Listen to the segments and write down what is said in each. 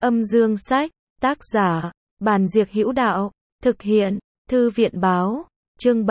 Âm dương sách, tác giả, Bàn Diệc Hữu Đạo, thực hiện, Thư viện báo, chương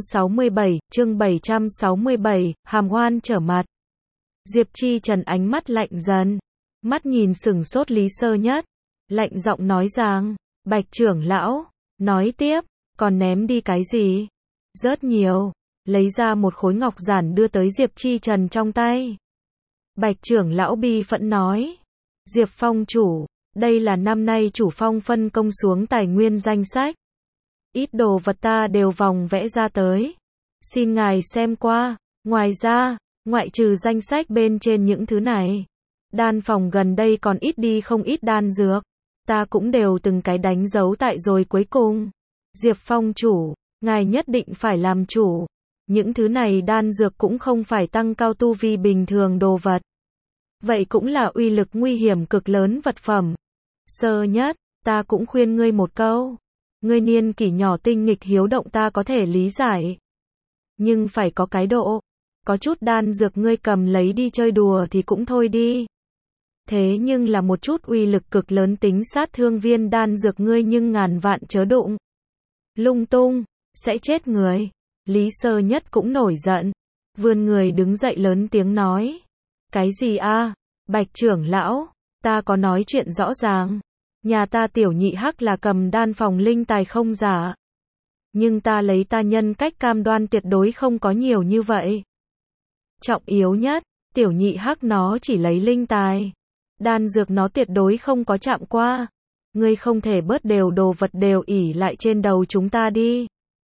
767, hàm oan trở mặt. Diệp Chi Trần ánh mắt lạnh dần, mắt nhìn sửng sốt Lý Sơ Nhất, lạnh giọng nói rằng, Bạch trưởng lão, nói tiếp, còn ném đi cái gì? Rất nhiều, lấy ra một khối ngọc giản đưa tới Diệp Chi Trần trong tay. Bạch trưởng lão bi phẫn nói, Diệp Phong chủ, đây là năm nay chủ phong phân công xuống tài nguyên danh sách. Ít đồ vật ta đều vòng vẽ ra tới. Xin ngài xem qua, ngoài ra, ngoại trừ danh sách bên trên những thứ này, đan phòng gần đây còn ít đi không ít đan dược. Ta cũng đều từng cái đánh dấu tại rồi cuối cùng. Diệp Phong chủ, ngài nhất định phải làm chủ. Những thứ này đan dược cũng không phải tăng cao tu vi bình thường đồ vật. Vậy cũng là uy lực nguy hiểm cực lớn vật phẩm. Sơ Nhất, ta cũng khuyên ngươi một câu. Ngươi niên kỷ nhỏ tinh nghịch hiếu động ta có thể lý giải. Nhưng phải có cái độ. Có chút đan dược ngươi cầm lấy đi chơi đùa thì cũng thôi đi. Thế nhưng là một chút uy lực cực lớn tính sát thương viên đan dược ngươi nhưng ngàn vạn chớ đụng. Lung tung, sẽ chết người. Lý Sơ Nhất cũng nổi giận. Vươn người đứng dậy lớn tiếng nói. Cái gì a? Bạch trưởng lão, ta có nói chuyện rõ ràng. Nhà ta tiểu nhị hắc là cầm đan phòng linh tài không giả. Nhưng ta lấy ta nhân cách cam đoan tuyệt đối không có nhiều như vậy. Trọng yếu nhất, tiểu nhị hắc nó chỉ lấy linh tài. Đan dược nó tuyệt đối không có chạm qua. Ngươi không thể bớt đều đồ vật đều ỉ lại trên đầu chúng ta đi.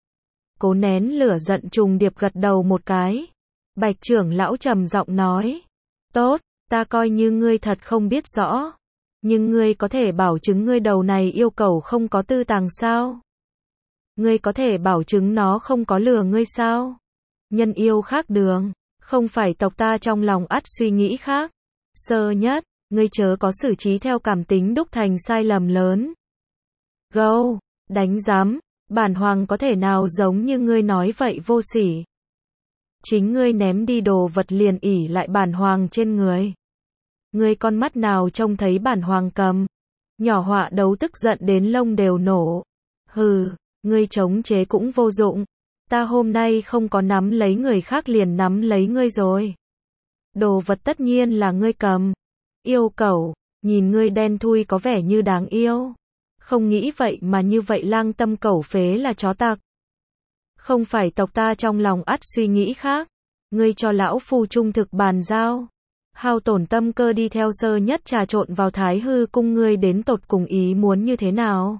Cố nén lửa giận trùng điệp gật đầu một cái. Bạch trưởng lão trầm giọng nói. Tốt, ta coi như ngươi thật không biết rõ. Nhưng ngươi có thể bảo chứng ngươi đầu này yêu cầu không có tư tàng sao? Ngươi có thể bảo chứng nó không có lừa ngươi sao? Nhân yêu khác đường, không phải tộc ta trong lòng ắt suy nghĩ khác. Sơ Nhất, ngươi chớ có xử trí theo cảm tính đúc thành sai lầm lớn. Gâu, đánh giám, bản hoàng có thể nào giống như ngươi nói vậy vô sỉ. Chính ngươi ném đi đồ vật liền ỉ lại bản hoàng trên người. Ngươi con mắt nào trông thấy bản hoàng cầm. Nhỏ Họa Đấu tức giận đến lông đều nổ. Hừ, ngươi chống chế cũng vô dụng. Ta hôm nay không có nắm lấy người khác liền nắm lấy ngươi rồi. Đồ vật tất nhiên là ngươi cầm. Yêu cẩu, nhìn ngươi đen thui có vẻ như đáng yêu. Không nghĩ vậy mà như vậy lang tâm cẩu phế là chó tặc. Không phải tộc ta trong lòng ắt suy nghĩ khác. Ngươi cho lão phu trung thực bàn giao. Hao tổn tâm cơ đi theo Sơ Nhất trà trộn vào Thái Hư cung ngươi đến tột cùng ý muốn như thế nào?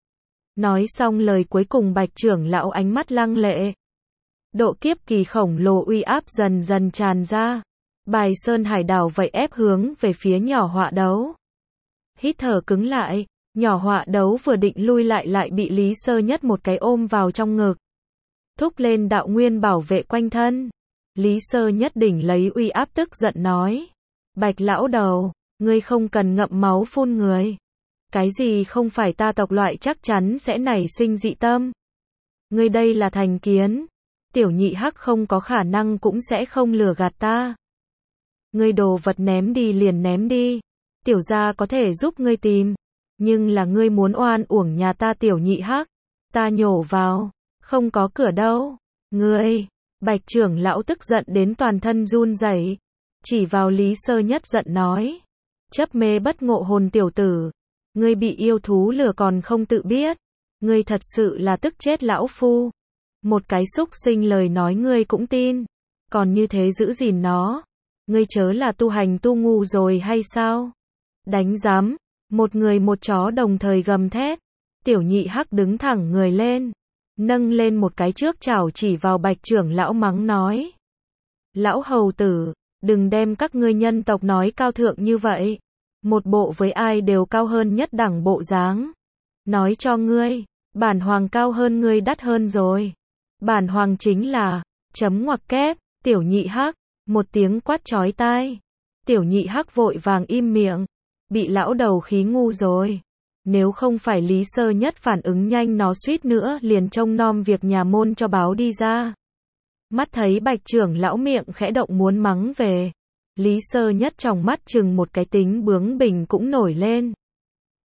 Nói xong lời cuối cùng Bạch trưởng lão ánh mắt lăng lệ. Độ kiếp kỳ khổng lồ uy áp dần dần tràn ra. Bài Sơn Hải đảo vậy ép hướng về phía Nhỏ Họa Đấu. Hít thở cứng lại, Nhỏ Họa Đấu vừa định lui lại bị Lý Sơ Nhất một cái ôm vào trong ngực. Thúc lên đạo nguyên bảo vệ quanh thân. Lý Sơ Nhất đỉnh lấy uy áp tức giận nói. Bạch lão đầu, ngươi không cần ngậm máu phun người. Cái gì không phải ta tộc loại chắc chắn sẽ nảy sinh dị tâm. Ngươi đây là thành kiến. Tiểu nhị hắc không có khả năng cũng sẽ không lừa gạt ta. Ngươi đồ vật ném đi liền ném đi. Tiểu gia có thể giúp ngươi tìm. Nhưng là ngươi muốn oan uổng nhà ta tiểu nhị hắc. Ta nhổ vào. Không có cửa đâu. Ngươi. Bạch trưởng lão tức giận đến toàn thân run rẩy, chỉ vào Lý Sơ Nhất giận nói. Chấp mê bất ngộ hồn tiểu tử. Ngươi bị yêu thú lừa còn không tự biết. Ngươi thật sự là tức chết lão phu. Một cái xúc sinh lời nói ngươi cũng tin. Còn như thế giữ gìn nó. Ngươi chớ là tu hành tu ngu rồi hay sao? Đánh giám. Một người một chó đồng thời gầm thét. Tiểu nhị hắc đứng thẳng người lên. Nâng lên một cái trước chảo chỉ vào Bạch trưởng lão mắng nói. Lão hầu tử, đừng đem các ngươi nhân tộc nói cao thượng như vậy. Một bộ với ai đều cao hơn nhất đẳng bộ dáng. Nói cho ngươi, bản hoàng cao hơn ngươi đắt hơn rồi. Bản hoàng chính là, chấm ngoặc kép, tiểu nhị hắc, một tiếng quát chói tai. Tiểu nhị hắc vội vàng im miệng, bị lão đầu khí ngu rồi. Nếu không phải Lý Sơ Nhất phản ứng nhanh nó suýt nữa liền trông nom việc nhà môn cho báo đi ra. Mắt thấy Bạch trưởng lão miệng khẽ động muốn mắng về. Lý Sơ Nhất trong mắt chừng một cái tính bướng bỉnh cũng nổi lên.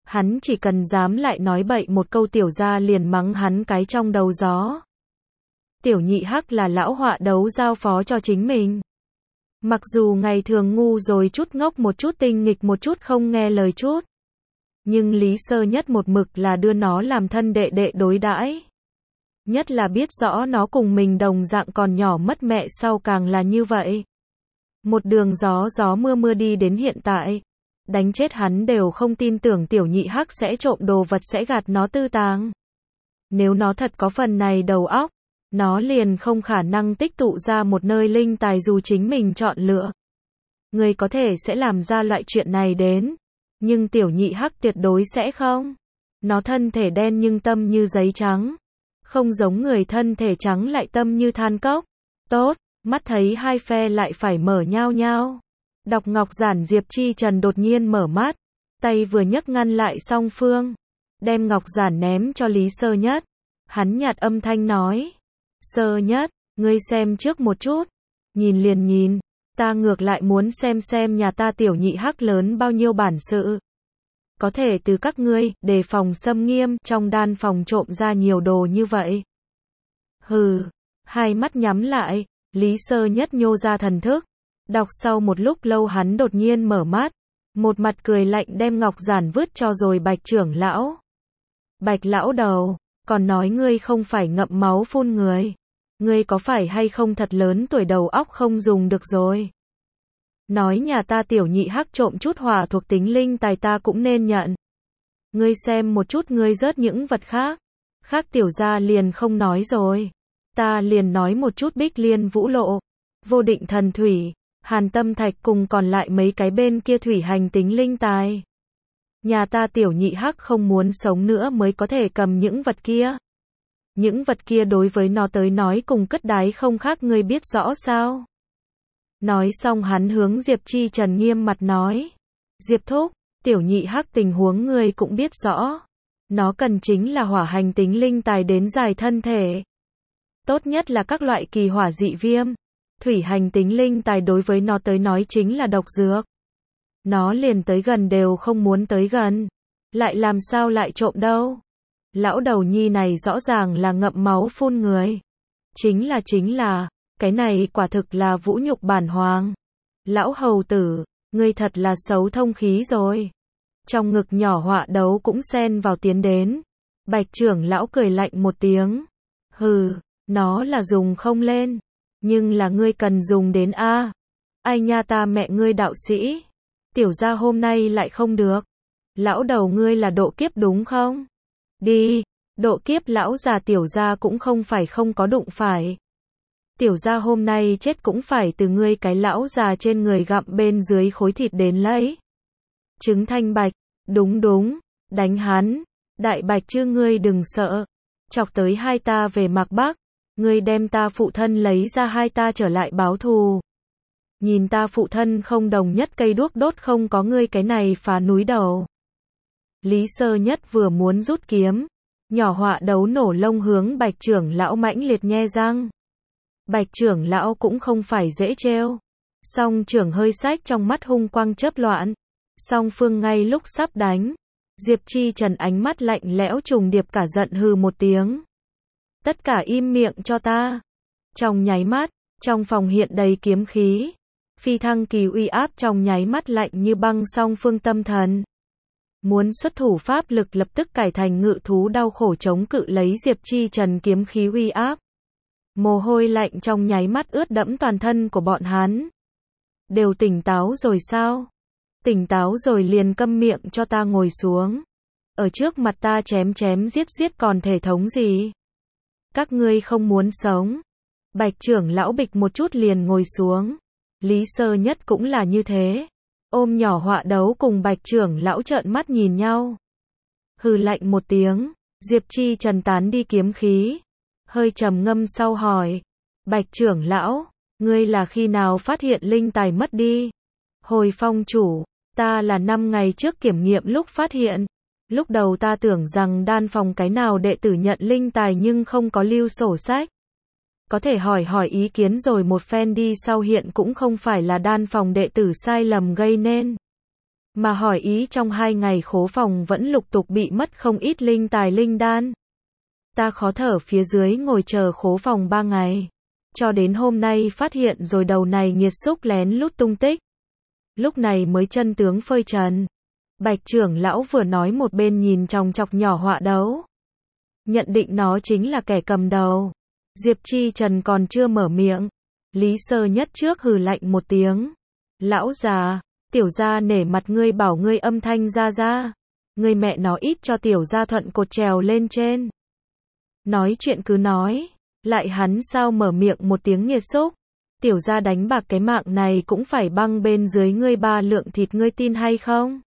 Hắn chỉ cần dám lại nói bậy một câu tiểu gia liền mắng hắn cái trong đầu gió. Tiểu nhị hắc là lão họa đấu giao phó cho chính mình. Mặc dù ngày thường ngu rồi chút, ngốc một chút, tinh nghịch một chút, không nghe lời chút. Nhưng Lý Sơ Nhất một mực là đưa nó làm thân đệ đệ đối đãi. Nhất là biết rõ nó cùng mình đồng dạng còn nhỏ mất mẹ sau càng là như vậy. Một đường gió gió mưa mưa đi đến hiện tại. Đánh chết hắn đều không tin tưởng tiểu nhị hắc sẽ trộm đồ vật, sẽ gạt nó tư tàng. Nếu nó thật có phần này đầu óc, nó liền không khả năng tích tụ ra một nơi linh tài dù chính mình chọn lựa. Người có thể sẽ làm ra loại chuyện này đến. Nhưng tiểu nhị hắc tuyệt đối sẽ không. Nó thân thể đen nhưng tâm như giấy trắng. Không giống người thân thể trắng lại tâm như than cốc. Tốt, mắt thấy hai phe lại phải mở nhao nhao. Đọc ngọc giản Diệp Chi Trần đột nhiên mở mắt. Tay vừa nhấc ngăn lại song phương. Đem ngọc giản ném cho Lý Sơ Nhất. Hắn nhạt âm thanh nói. Sơ Nhất, ngươi xem trước một chút. Nhìn liền nhìn. Ta ngược lại muốn xem nhà ta tiểu nhị hắc lớn bao nhiêu bản sự. Có thể từ các ngươi, đề phòng xâm nghiêm, trong đan phòng trộm ra nhiều đồ như vậy. Hừ, hai mắt nhắm lại, Lý Sơ Nhất nhô ra thần thức. Đọc sau một lúc lâu hắn đột nhiên mở mắt. Một mặt cười lạnh đem ngọc giản vứt cho rồi Bạch trưởng lão. Bạch lão đầu, còn nói ngươi không phải ngậm máu phun người. Ngươi có phải hay không thật lớn tuổi đầu óc không dùng được rồi. Nói nhà ta tiểu nhị hắc trộm chút hỏa thuộc tính linh tài ta cũng nên nhận. Ngươi xem một chút ngươi rớt những vật khác. Khác tiểu gia liền không nói rồi. Ta liền nói một chút Bích Liên Vũ Lộ, Vô Định Thần Thủy, Hàn Tâm Thạch cùng còn lại mấy cái bên kia thủy hành tính linh tài. Nhà ta tiểu nhị hắc không muốn sống nữa mới có thể cầm những vật kia. Những vật kia đối với nó tới nói cùng cất đái không khác, ngươi biết rõ sao? Nói xong hắn hướng Diệp Chi Trần nghiêm mặt nói. Diệp thúc, tiểu nhị hắc tình huống ngươi cũng biết rõ. Nó cần chính là hỏa hành tính linh tài đến dài thân thể. Tốt nhất là các loại kỳ hỏa dị viêm. Thủy hành tính linh tài đối với nó tới nói chính là độc dược. Nó liền tới gần đều không muốn tới gần. Lại làm sao lại trộm đâu. Lão đầu nhi này rõ ràng là ngậm máu phun người. Chính là, cái này quả thực là vũ nhục bản hoàng. Lão hầu tử, ngươi thật là xấu thông khí rồi. Trong ngực nhỏ họa đấu cũng xen vào tiến đến. Bạch trưởng lão cười lạnh một tiếng. Hừ, nó là dùng không lên. Nhưng là ngươi cần dùng đến a. Ai nha ta mẹ ngươi đạo sĩ. Tiểu gia hôm nay lại không được. Lão đầu ngươi là độ kiếp đúng không? Đi, độ kiếp lão già tiểu gia cũng không phải không có đụng phải. Tiểu gia hôm nay chết cũng phải từ ngươi cái lão già trên người gặm bên dưới khối thịt đến lấy. Trứng Thanh Bạch, đúng, đánh hắn. Đại Bạch chứ ngươi đừng sợ. Chọc tới hai ta về Mạc Bắc. Ngươi đem ta phụ thân lấy ra hai ta trở lại báo thù. Nhìn ta phụ thân không đồng nhất cây đuốc đốt không có ngươi cái này phá núi đầu. Lý Sơ Nhất vừa muốn rút kiếm. Nhỏ họa đấu nổ lông hướng Bạch trưởng lão mãnh liệt nhe răng. Bạch trưởng lão cũng không phải dễ trêu. Song trưởng hơi xách trong mắt hung quang chớp loạn. Song phương ngay lúc sắp đánh. Diệp Chi Trần ánh mắt lạnh lẽo trùng điệp cả giận hừ một tiếng. Tất cả im miệng cho ta. Trong nháy mắt, trong phòng hiện đầy kiếm khí. Phi thăng kỳ uy áp trong nháy mắt lạnh như băng song phương tâm thần. Muốn xuất thủ pháp lực lập tức cải thành ngự thú đau khổ chống cự lấy Diệp Chi Trần kiếm khí uy áp. Mồ hôi lạnh trong nháy mắt ướt đẫm toàn thân của bọn hắn. Đều tỉnh táo rồi sao? Tỉnh táo rồi liền câm miệng cho ta ngồi xuống. Ở trước mặt ta chém giết còn thể thống gì? Các ngươi không muốn sống. Bạch trưởng lão bịch một chút liền ngồi xuống. Lý Sơ Nhất cũng là như thế. Ôm nhỏ họa đấu cùng Bạch trưởng lão trợn mắt nhìn nhau. Hừ lạnh một tiếng. Diệp Chi Trần tán đi kiếm khí. Hơi trầm ngâm sau hỏi. Bạch trưởng lão, ngươi là khi nào phát hiện linh tài mất đi? Hồi phong chủ, ta là 5 ngày trước kiểm nghiệm lúc phát hiện. Lúc đầu ta tưởng rằng đan phòng cái nào đệ tử nhận linh tài nhưng không có lưu sổ sách. Có thể hỏi ý kiến rồi một phen đi sau hiện cũng không phải là đan phòng đệ tử sai lầm gây nên. mà hỏi ý trong 2 ngày khố phòng vẫn lục tục bị mất không ít linh tài linh đan. Ta khó thở phía dưới ngồi chờ khố phòng 3 ngày. Cho đến hôm nay phát hiện rồi đầu này nghiệt xúc lén lút tung tích. Lúc này mới chân tướng phơi trần. Bạch trưởng lão vừa nói một bên nhìn chòng chọc nhỏ họa đấu. Nhận định nó chính là kẻ cầm đầu. Diệp Chi Trần còn chưa mở miệng. Lý Sơ Nhất trước hừ lạnh một tiếng. Lão già, tiểu gia nể mặt ngươi bảo ngươi âm thanh ra ra. Ngươi mẹ nó ít cho tiểu gia thuận cột trèo lên trên. Nói chuyện cứ nói. Lại hắn sao mở miệng một tiếng nghiệt xúc. Tiểu gia đánh bạc cái mạng này cũng phải băng bên dưới ngươi 3 lượng thịt, ngươi tin hay không?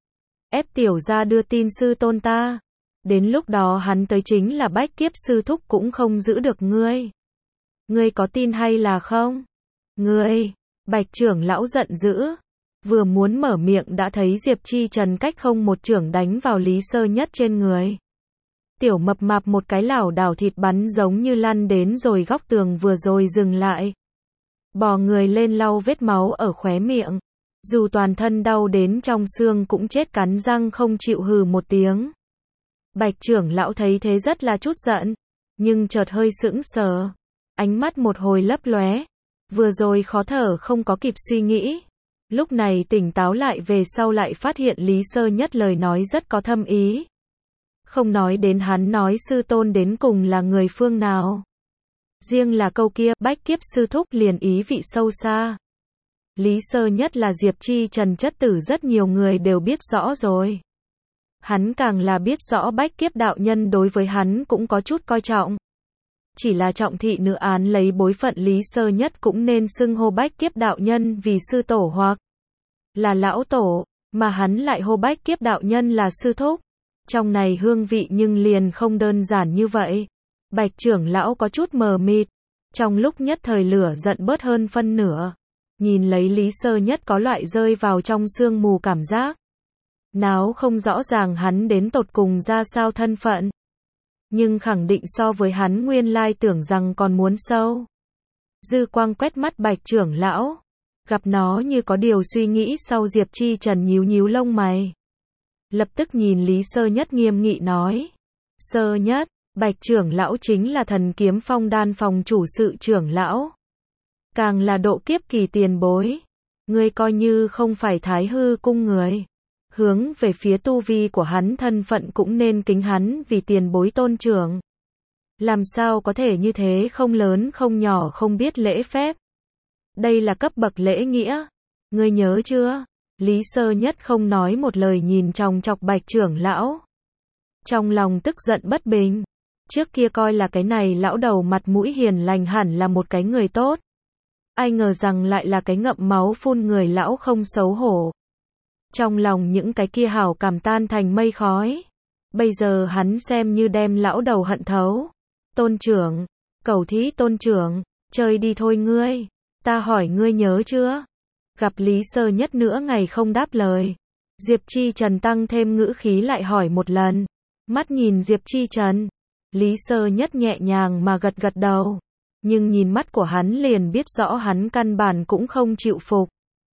Ép tiểu gia đưa tin sư tôn ta. Đến lúc đó hắn tới chính là bách kiếp sư thúc cũng không giữ được ngươi. Ngươi có tin hay là không? Ngươi, Bạch trưởng lão giận dữ. Vừa muốn mở miệng đã thấy Diệp Chi Trần cách không một chưởng đánh vào Lý Sơ Nhất trên người. Tiểu mập mạp một cái lảo đảo thịt bắn giống như lăn đến rồi góc tường vừa rồi dừng lại. Bò người lên lau vết máu ở khóe miệng. Dù toàn thân đau đến trong xương cũng chết cắn răng không chịu hừ một tiếng. Bạch trưởng lão thấy thế rất là chút giận. Nhưng chợt hơi sững sờ. Ánh mắt một hồi lấp lóe. Vừa rồi khó thở không có kịp suy nghĩ. Lúc này tỉnh táo lại về sau lại phát hiện Lý Sơ Nhất lời nói rất có thâm ý. Không nói đến hắn nói sư tôn đến cùng là người phương nào. Riêng là câu kia, bách kiếp sư thúc liền ý vị sâu xa. Lý Sơ Nhất là Diệp Chi Trần chất tử rất nhiều người đều biết rõ rồi. Hắn càng là biết rõ bách kiếp đạo nhân đối với hắn cũng có chút coi trọng. Chỉ là trọng thị nữ án lấy bối phận Lý Sơ Nhất cũng nên xưng hô bách kiếp đạo nhân vì sư tổ hoặc là lão tổ, mà hắn lại hô bách kiếp đạo nhân là sư thúc. Trong này hương vị nhưng liền không đơn giản như vậy. Bạch trưởng lão có chút mờ mịt. Trong lúc nhất thời lửa giận bớt hơn phân nửa. Nhìn lấy Lý Sơ Nhất có loại rơi vào trong sương mù cảm giác. Náo không rõ ràng hắn đến tột cùng ra sao thân phận. Nhưng khẳng định so với hắn nguyên lai tưởng rằng còn muốn sâu. Dư quang quét mắt Bạch trưởng lão. Gặp nó như có điều suy nghĩ sau Diệp Chi Trần nhíu nhíu lông mày. Lập tức nhìn Lý Sơ Nhất nghiêm nghị nói. Sơ Nhất, Bạch trưởng lão chính là Thần Kiếm Phong đan phòng chủ sự trưởng lão. Càng là độ kiếp kỳ tiền bối. Ngươi coi như không phải Thái Hư cung người. Hướng về phía tu vi của hắn thân phận cũng nên kính hắn vì tiền bối tôn trưởng. Làm sao có thể như thế, không lớn không nhỏ không biết lễ phép. Đây là cấp bậc lễ nghĩa. Ngươi nhớ chưa? Lý Sơ Nhất không nói một lời nhìn chòng chọc Bạch trưởng lão. Trong lòng tức giận bất bình. Trước kia coi là cái này lão đầu mặt mũi hiền lành hẳn là một cái người tốt. Ai ngờ rằng lại là cái ngậm máu phun người lão không xấu hổ. Trong lòng những cái kia hảo cảm tan thành mây khói. Bây giờ hắn xem như đem lão đầu hận thấu. Tôn trưởng, cầu thí tôn trưởng, chơi đi thôi ngươi. Ta hỏi ngươi nhớ chưa? Gặp Lý Sơ Nhất nữa ngày không đáp lời. Diệp Chi Trần tăng thêm ngữ khí lại hỏi một lần. Mắt nhìn Diệp Chi Trần. Lý Sơ Nhất nhẹ nhàng mà gật gật đầu. Nhưng nhìn mắt của hắn liền biết rõ hắn căn bản cũng không chịu phục.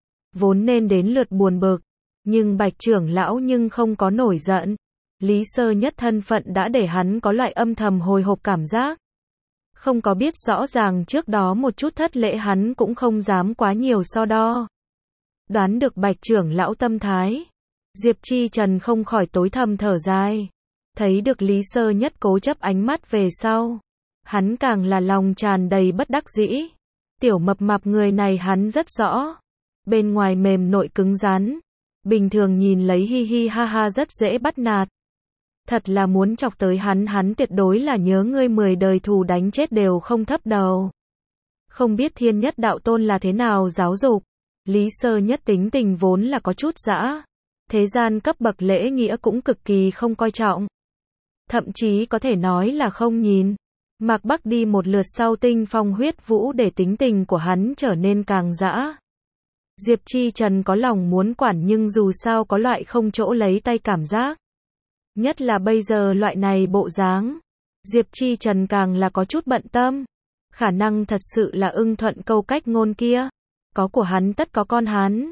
Vốn nên đến lượt buồn bực. Nhưng Bạch trưởng lão nhưng không có nổi giận. Lý Sơ Nhất thân phận đã để hắn có loại âm thầm hồi hộp cảm giác. Không có biết rõ ràng trước đó một chút thất lễ hắn cũng không dám quá nhiều so đo. Đoán được Bạch trưởng lão tâm thái. Diệp Chi Trần không khỏi tối thầm thở dài. Thấy được Lý Sơ Nhất cố chấp ánh mắt về sau. Hắn càng là lòng tràn đầy bất đắc dĩ. Tiểu mập mạp người này hắn rất rõ. Bên ngoài mềm nội cứng rắn. Bình thường nhìn lấy hi hi ha ha rất dễ bắt nạt. Thật là muốn chọc tới hắn tuyệt đối là nhớ ngươi 10 đời thù đánh chết đều không thấp đầu. Không biết Thiên Nhất đạo tôn là thế nào giáo dục. Lý Sơ Nhất tính tình vốn là có chút dã. Thế gian cấp bậc lễ nghĩa cũng cực kỳ không coi trọng. Thậm chí có thể nói là không nhìn. Mạc Bắc đi một lượt sau tinh phong huyết vũ để tính tình của hắn trở nên càng dã. Diệp Chi Trần có lòng muốn quản nhưng dù sao có loại không chỗ lấy tay cảm giác. Nhất là bây giờ loại này bộ dáng. Diệp Chi Trần càng là có chút bận tâm. Khả năng thật sự là ưng thuận câu cách ngôn kia. Có của hắn tất có con hắn.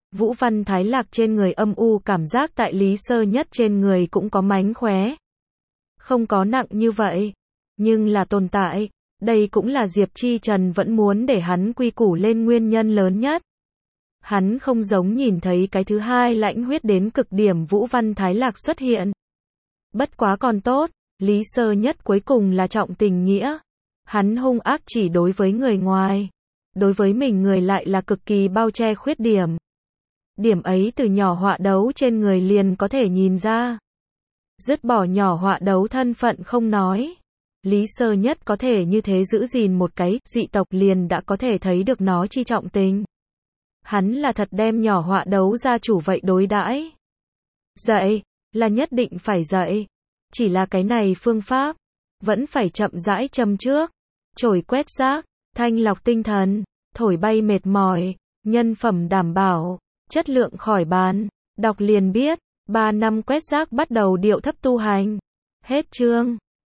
Vũ Văn Thái Lạc trên người âm u, cảm giác tại Lý Sơ Nhất trên người cũng có mánh khóe. Không có nặng như vậy, nhưng là tồn tại. Đây cũng là Diệp Chi Trần vẫn muốn để hắn quy củ lên nguyên nhân lớn nhất. Hắn không giống nhìn thấy cái thứ hai lãnh huyết đến cực điểm Vũ Văn Thái Lạc xuất hiện. Bất quá còn tốt, Lý Sơ Nhất cuối cùng là trọng tình nghĩa. Hắn hung ác chỉ đối với người ngoài. Đối với mình người lại là cực kỳ bao che khuyết điểm. Điểm ấy từ nhỏ họa đấu trên người liền có thể nhìn ra. Dứt bỏ nhỏ họa đấu thân phận không nói. Lý Sơ Nhất có thể như thế giữ gìn một cái dị tộc liền đã có thể thấy được nó chi trọng tình. Hắn là thật đem nhỏ họa đấu gia chủ vậy đối đãi. Dạy, là nhất định phải dạy. Chỉ là cái này phương pháp, vẫn phải chậm rãi châm trước. Chổi quét rác, thanh lọc tinh thần, thổi bay mệt mỏi, nhân phẩm đảm bảo, chất lượng khỏi bàn. Đọc liền biết, 3 năm quét rác bắt đầu điệu thấp tu hành. Hết chương.